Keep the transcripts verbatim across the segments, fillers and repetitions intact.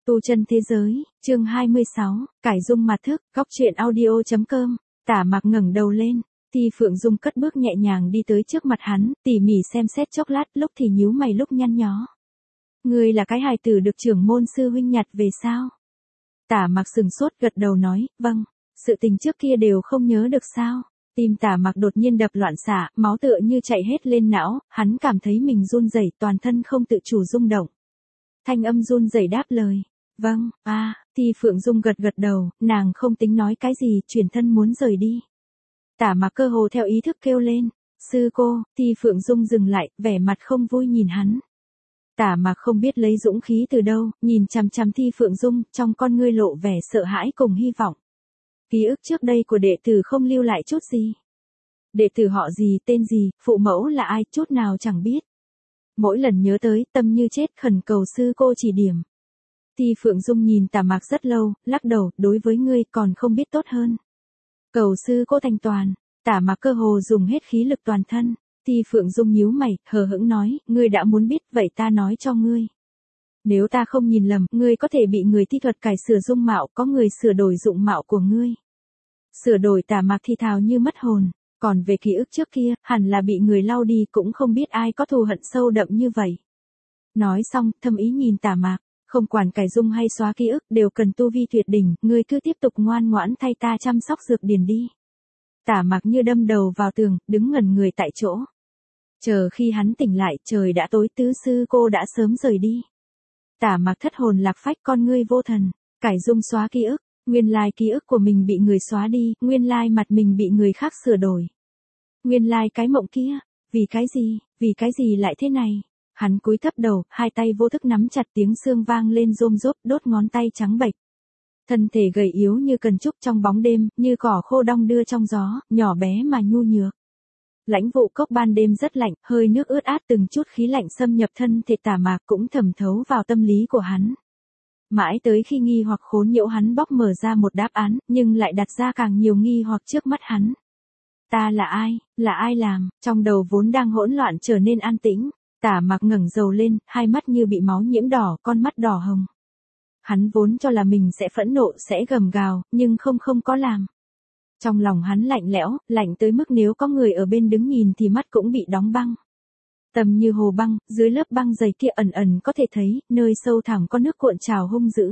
Tu chân thế giới, chương hai mươi sáu, cải dung mặt thức, góc truyện audio.com, Tả Mạc ngẩng đầu lên, Ti Phượng Dung cất bước nhẹ nhàng đi tới trước mặt hắn, tỉ mỉ xem xét chốc lát, lúc thì nhíu mày lúc nhăn nhó. Ngươi là cái hài tử được trưởng môn sư huynh nhặt về sao? Tả Mạc sừng sốt gật đầu nói, vâng, sự tình trước kia đều không nhớ được sao? Tim Tả Mạc đột nhiên đập loạn xạ, máu tựa như chạy hết lên não, hắn cảm thấy mình run rẩy, toàn thân không tự chủ rung động. Thanh âm run rẩy đáp lời. Vâng, a, à, Ti Phượng Dung gật gật đầu, nàng không tính nói cái gì, chuyển thân muốn rời đi. Tả Mạc cơ hồ theo ý thức kêu lên, sư cô. Ti Phượng Dung dừng lại, vẻ mặt không vui nhìn hắn. Tả Mạc không biết lấy dũng khí từ đâu, nhìn chằm chằm Ti Phượng Dung, trong con ngươi lộ vẻ sợ hãi cùng hy vọng. Ký ức trước đây của đệ tử không lưu lại chút gì. Đệ tử họ gì, tên gì, phụ mẫu là ai, chút nào chẳng biết. Mỗi lần nhớ tới, tâm như chết, khẩn cầu sư cô chỉ điểm. Ti Phượng Dung nhìn Tả Mạc rất lâu, lắc đầu, đối với ngươi còn không biết tốt hơn. Cầu sư cô thành toàn. Tả Mạc cơ hồ dùng hết khí lực toàn thân. Ti Phượng Dung nhíu mày, hờ hững nói, ngươi đã muốn biết, vậy ta nói cho ngươi. Nếu ta không nhìn lầm, ngươi có thể bị người thi thuật cải sửa dung mạo, có người sửa đổi dụng mạo của ngươi. Sửa đổi. Tả Mạc thì thào như mất hồn. Còn về ký ức trước kia, hẳn là bị người lau đi, cũng không biết ai có thù hận sâu đậm như vậy. Nói xong, thâm ý nhìn Tả Mạc, không quản cải dung hay xóa ký ức đều cần tu vi tuyệt đỉnh, ngươi cứ tiếp tục ngoan ngoãn thay ta chăm sóc dược điển đi. Tả Mạc như đâm đầu vào tường, đứng ngẩn người tại chỗ. Chờ khi hắn tỉnh lại, trời đã tối, tứ sư cô đã sớm rời đi. Tả Mạc thất hồn lạc phách, con ngươi vô thần, cải dung xóa ký ức. Nguyên lai ký ức của mình bị người xóa đi, nguyên lai mặt mình bị người khác sửa đổi. Nguyên lai cái mộng kia, vì cái gì, vì cái gì lại thế này? Hắn cúi thấp đầu, hai tay vô thức nắm chặt, tiếng xương vang lên rôm rốp, đốt ngón tay trắng bệch. Thân thể gầy yếu như cần trúc trong bóng đêm, như cỏ khô đong đưa trong gió, nhỏ bé mà nhu nhược. Lãnh vụ cốc ban đêm rất lạnh, hơi nước ướt át từng chút khí lạnh xâm nhập thân thể Tả Mạc cũng thẩm thấu vào tâm lý của hắn. Mãi tới khi nghi hoặc khốn nhiễu hắn bóc mở ra một đáp án, nhưng lại đặt ra càng nhiều nghi hoặc trước mắt hắn. Ta là ai, là ai làm, trong đầu vốn đang hỗn loạn trở nên an tĩnh. Tả Mạc ngẩng đầu lên, hai mắt như bị máu nhiễm đỏ, con mắt đỏ hồng. Hắn vốn cho là mình sẽ phẫn nộ, sẽ gầm gào, nhưng không không có làm. Trong lòng hắn lạnh lẽo, lạnh tới mức nếu có người ở bên đứng nhìn thì mắt cũng bị đóng băng. Tầm như hồ băng, dưới lớp băng dày kia ẩn ẩn có thể thấy, nơi sâu thẳm có nước cuộn trào hung dữ.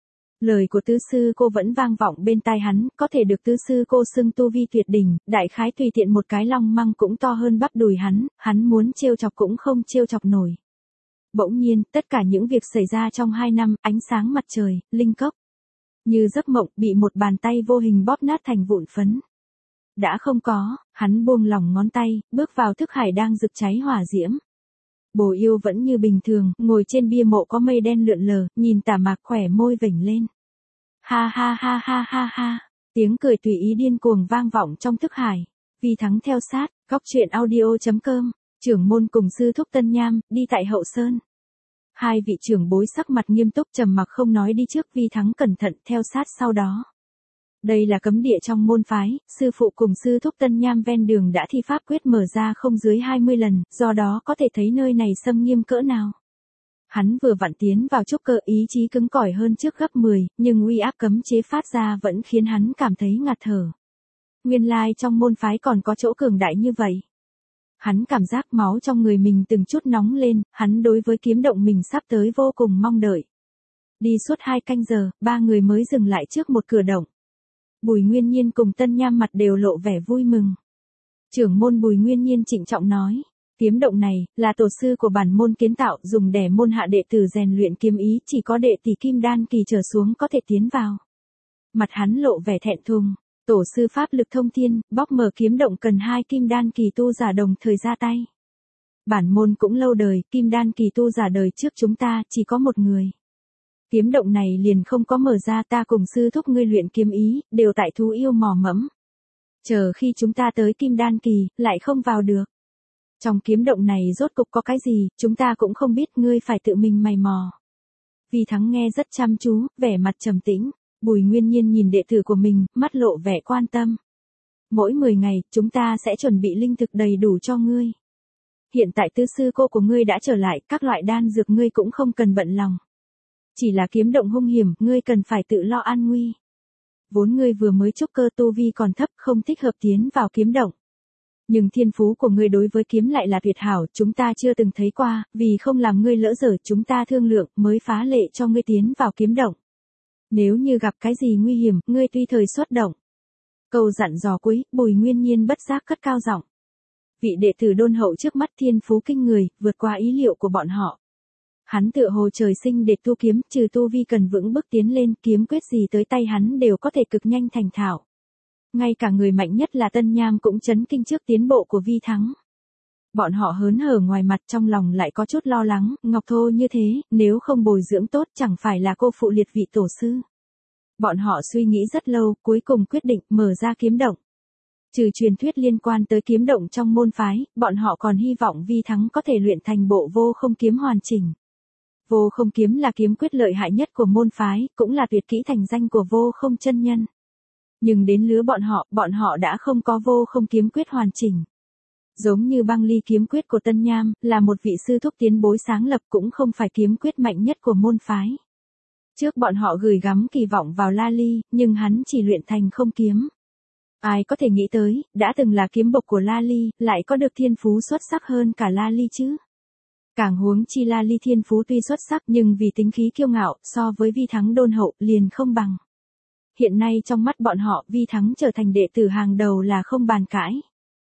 Lời của tứ sư cô vẫn vang vọng bên tai hắn, có thể được tứ sư cô xưng tu vi tuyệt đỉnh, đại khái tùy tiện một cái long măng cũng to hơn bắp đùi hắn, hắn muốn trêu chọc cũng không trêu chọc nổi. Bỗng nhiên, tất cả những việc xảy ra trong hai năm, ánh sáng mặt trời, linh cốc. Như giấc mộng, bị một bàn tay vô hình bóp nát thành vụn phấn. Đã không có, hắn buông lỏng ngón tay, bước vào thức hải đang rực cháy hỏa diễm. Bồ Yêu vẫn như bình thường, ngồi trên bia mộ có mây đen lượn lờ, nhìn Tả Mạc khỏe môi vểnh lên. Ha ha ha ha ha ha, tiếng cười tùy ý điên cuồng vang vọng trong thức hải. Vi Thắng theo sát, góc truyện audio.com, trưởng môn cùng sư thúc Tân Nham, đi tại hậu sơn. Hai vị trưởng bối sắc mặt nghiêm túc trầm mặc không nói đi trước, Vi Thắng cẩn thận theo sát sau đó. Đây là cấm địa trong môn phái, sư phụ cùng sư thúc Tân Nham ven đường đã thi pháp quyết mở ra không dưới hai mươi lần, do đó có thể thấy nơi này xâm nghiêm cỡ nào. Hắn vừa vặn tiến vào trúc cơ, ý chí cứng cỏi hơn trước gấp mười, nhưng uy áp cấm chế phát ra vẫn khiến hắn cảm thấy ngạt thở. Nguyên lai trong môn phái còn có chỗ cường đại như vậy. Hắn cảm giác máu trong người mình từng chút nóng lên, hắn đối với kiếm động mình sắp tới vô cùng mong đợi. Đi suốt hai canh giờ, ba người mới dừng lại trước một cửa động. Bùi Nguyên Nhiên cùng Tân Nham mặt đều lộ vẻ vui mừng. Trưởng môn Bùi Nguyên Nhiên trịnh trọng nói, kiếm động này, là tổ sư của bản môn kiến tạo, dùng để môn hạ đệ tử rèn luyện kiếm ý, chỉ có đệ tỷ kim đan kỳ trở xuống có thể tiến vào. Mặt hắn lộ vẻ thẹn thùng, tổ sư pháp lực thông thiên, bóc mở kiếm động cần hai kim đan kỳ tu giả đồng thời ra tay. Bản môn cũng lâu đời, kim đan kỳ tu giả đời trước chúng ta, chỉ có một người. Kiếm động này liền không có mở ra, ta cùng sư thúc ngươi luyện kiếm ý, đều tại thú yêu mò mẫm. Chờ khi chúng ta tới kim đan kỳ, lại không vào được. Trong kiếm động này rốt cục có cái gì, chúng ta cũng không biết, ngươi phải tự mình mày mò. Vi Thắng nghe rất chăm chú, vẻ mặt trầm tĩnh, Bùi Nguyên Nhiên nhìn đệ tử của mình, mắt lộ vẻ quan tâm. Mỗi mười ngày, chúng ta sẽ chuẩn bị linh thực đầy đủ cho ngươi. Hiện tại tứ sư cô của ngươi đã trở lại, các loại đan dược ngươi cũng không cần bận lòng. Chỉ là kiếm động hung hiểm, ngươi cần phải tự lo an nguy. Vốn ngươi vừa mới trúc cơ tu vi còn thấp, không thích hợp tiến vào kiếm động. Nhưng thiên phú của ngươi đối với kiếm lại là tuyệt hảo, chúng ta chưa từng thấy qua, vì không làm ngươi lỡ dở chúng ta thương lượng mới phá lệ cho ngươi tiến vào kiếm động. Nếu như gặp cái gì nguy hiểm, ngươi tùy thời xuất động. Câu dặn dò cuối, Bùi Nguyên Nhiên bất giác cất cao giọng. Vị đệ tử đôn hậu trước mắt thiên phú kinh người, vượt qua ý liệu của bọn họ. Hắn tựa hồ trời sinh để tu kiếm, trừ tu vi cần vững bước tiến lên, kiếm quyết gì tới tay hắn đều có thể cực nhanh thành thạo. Ngay cả người mạnh nhất là Tân Nham cũng chấn kinh trước tiến bộ của Vi Thắng. Bọn họ hớn hở ngoài mặt, trong lòng lại có chút lo lắng, ngọc thô như thế, nếu không bồi dưỡng tốt chẳng phải là cô phụ liệt vị tổ sư. Bọn họ suy nghĩ rất lâu, cuối cùng quyết định mở ra kiếm động. Trừ truyền thuyết liên quan tới kiếm động trong môn phái, bọn họ còn hy vọng Vi Thắng có thể luyện thành bộ vô không kiếm hoàn chỉnh. Vô không kiếm là kiếm quyết lợi hại nhất của môn phái, cũng là tuyệt kỹ thành danh của vô không chân nhân. Nhưng đến lứa bọn họ, bọn họ đã không có vô không kiếm quyết hoàn chỉnh. Giống như băng ly kiếm quyết của Tân Nham, là một vị sư thúc tiến bối sáng lập cũng không phải kiếm quyết mạnh nhất của môn phái. Trước bọn họ gửi gắm kỳ vọng vào La Ly, nhưng hắn chỉ luyện thành không kiếm. Ai có thể nghĩ tới, đã từng là kiếm bộc của La Ly, lại có được thiên phú xuất sắc hơn cả La Ly chứ. Càng huống chi La Ly thiên phú tuy xuất sắc nhưng vì tính khí kiêu ngạo, so với Vi Thắng đôn hậu, liền không bằng. Hiện nay trong mắt bọn họ, Vi Thắng trở thành đệ tử hàng đầu là không bàn cãi.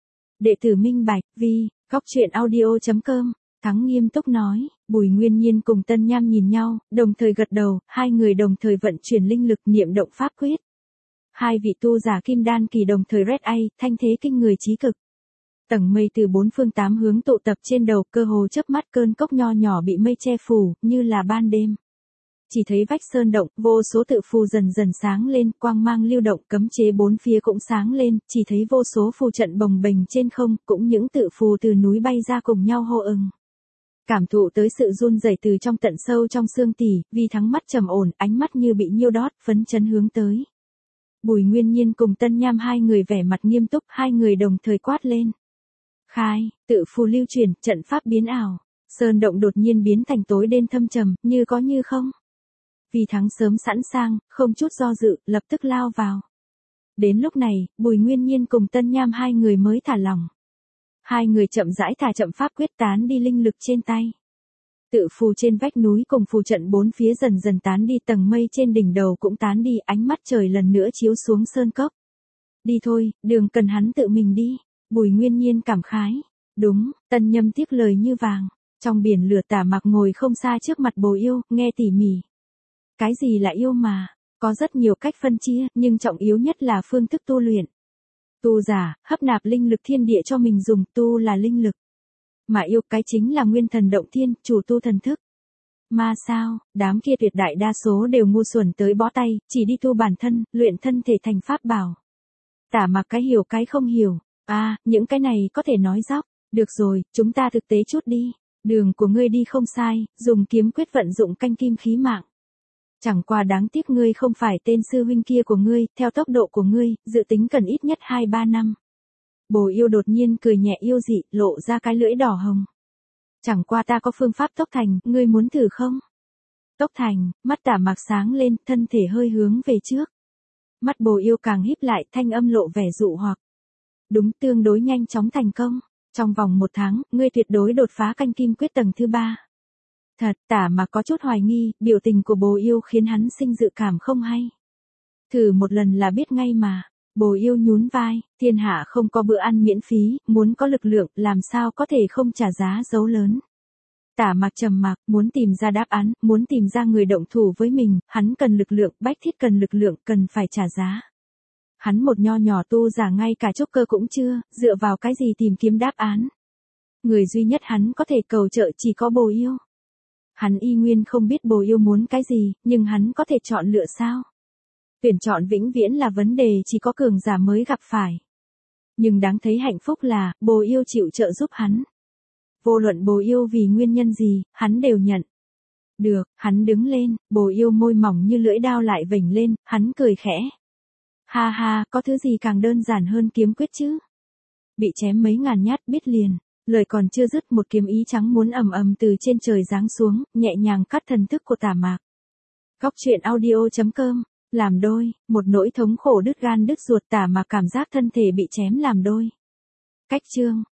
Đệ tử minh bạch, Vi, góc truyện audio chấm com, Thắng nghiêm túc nói. Bùi Nguyên Nhiên cùng Tân Nham nhìn nhau, đồng thời gật đầu, hai người đồng thời vận chuyển linh lực niệm động pháp quyết. Hai vị tu giả kim đan kỳ đồng thời red ai, thanh thế kinh người chí cực. Tầng mây từ bốn phương tám hướng tụ tập trên đầu, cơ hồ chớp mắt cơn cốc nho nhỏ bị mây che phủ, như là ban đêm. Chỉ thấy vách sơn động, vô số tự phù dần dần sáng lên, quang mang lưu động, cấm chế bốn phía cũng sáng lên, chỉ thấy vô số phù trận bồng bềnh trên không, cũng những tự phù từ núi bay ra cùng nhau hô ừng. Cảm thụ tới sự run rẩy từ trong tận sâu trong xương tỉ, Vi Thắng mắt trầm ổn, ánh mắt như bị nhiêu đót, phấn chấn hướng tới. Bùi Nguyên Nhiên cùng Tân Nham hai người vẻ mặt nghiêm túc, hai người đồng thời quát lên. Khai, tự phù lưu chuyển, trận pháp biến ảo. Sơn động đột nhiên biến thành tối đen thâm trầm, như có như không. Vi Thắng sớm sẵn sàng, không chút do dự, lập tức lao vào. Đến lúc này, Bùi Nguyên Nhiên cùng Tân Nham hai người mới thả lỏng. Hai người chậm rãi thả chậm pháp quyết tán đi linh lực trên tay. Tự phù trên vách núi cùng phù trận bốn phía dần dần tán đi, tầng mây trên đỉnh đầu cũng tán đi, ánh mắt trời lần nữa chiếu xuống sơn cốc. Đi thôi, đường cần hắn tự mình đi. Bùi Nguyên Nhiên cảm khái. Đúng, Tân Nhâm tiếc lời như vàng. Trong biển lửa Tả Mặc ngồi không xa trước mặt Bồ Yêu, nghe tỉ mỉ. Cái gì là yêu mà? Có rất nhiều cách phân chia, nhưng trọng yếu nhất là phương thức tu luyện. Tu giả, hấp nạp linh lực thiên địa cho mình dùng, tu là linh lực. Mà yêu cái chính là nguyên thần động thiên, chủ tu thần thức. Mà sao, đám kia tuyệt đại đa số đều ngu xuẩn tới bó tay, chỉ đi tu bản thân, luyện thân thể thành pháp bảo. Tả Mặc cái hiểu cái không hiểu. À, những cái này có thể nói dóc. Được rồi, chúng ta thực tế chút đi. Đường của ngươi đi không sai, dùng kiếm quyết vận dụng canh kim khí mạng. Chẳng qua đáng tiếc ngươi không phải tên sư huynh kia của ngươi, theo tốc độ của ngươi, dự tính cần ít nhất hai ba năm. Bồ Yêu đột nhiên cười nhẹ yêu dị, lộ ra cái lưỡi đỏ hồng. Chẳng qua ta có phương pháp tốc thành, ngươi muốn thử không? Tốc thành, mắt Tả Mặc sáng lên, thân thể hơi hướng về trước. Mắt Bồ Yêu càng híp lại, thanh âm lộ vẻ dụ hoặc. Đúng, tương đối nhanh chóng thành công. Trong vòng một tháng, ngươi tuyệt đối đột phá canh kim quyết tầng thứ ba. Thật, Tả Mặc có chút hoài nghi, biểu tình của Bồ Yêu khiến hắn sinh dự cảm không hay. Thử một lần là biết ngay mà. Bồ Yêu nhún vai, thiên hạ không có bữa ăn miễn phí, muốn có lực lượng, làm sao có thể không trả giá dấu lớn. Tả Mặc trầm mặc, muốn tìm ra đáp án, muốn tìm ra người động thủ với mình, hắn cần lực lượng, bách thiết cần lực lượng, cần phải trả giá. Hắn một nho nhỏ tu giả ngay cả trúc cơ cũng chưa, dựa vào cái gì tìm kiếm đáp án. Người duy nhất hắn có thể cầu trợ chỉ có Bồ Yêu. Hắn y nguyên không biết Bồ Yêu muốn cái gì, nhưng hắn có thể chọn lựa sao? Tuyển chọn vĩnh viễn là vấn đề chỉ có cường giả mới gặp phải. Nhưng đáng thấy hạnh phúc là, Bồ Yêu chịu trợ giúp hắn. Vô luận Bồ Yêu vì nguyên nhân gì, hắn đều nhận. Được, hắn đứng lên, Bồ Yêu môi mỏng như lưỡi đao lại vểnh lên, hắn cười khẽ. Ha ha, có thứ gì càng đơn giản hơn kiếm quyết chứ? Bị chém mấy ngàn nhát biết liền, lời còn chưa dứt một kiếm ý trắng muốn ầm ầm từ trên trời giáng xuống, nhẹ nhàng cắt thần thức của Tả Mặc. Cóc truyện audio chấm com. Làm đôi, một nỗi thống khổ đứt gan đứt ruột, Tả Mạc cảm giác thân thể bị chém làm đôi. Cách chương.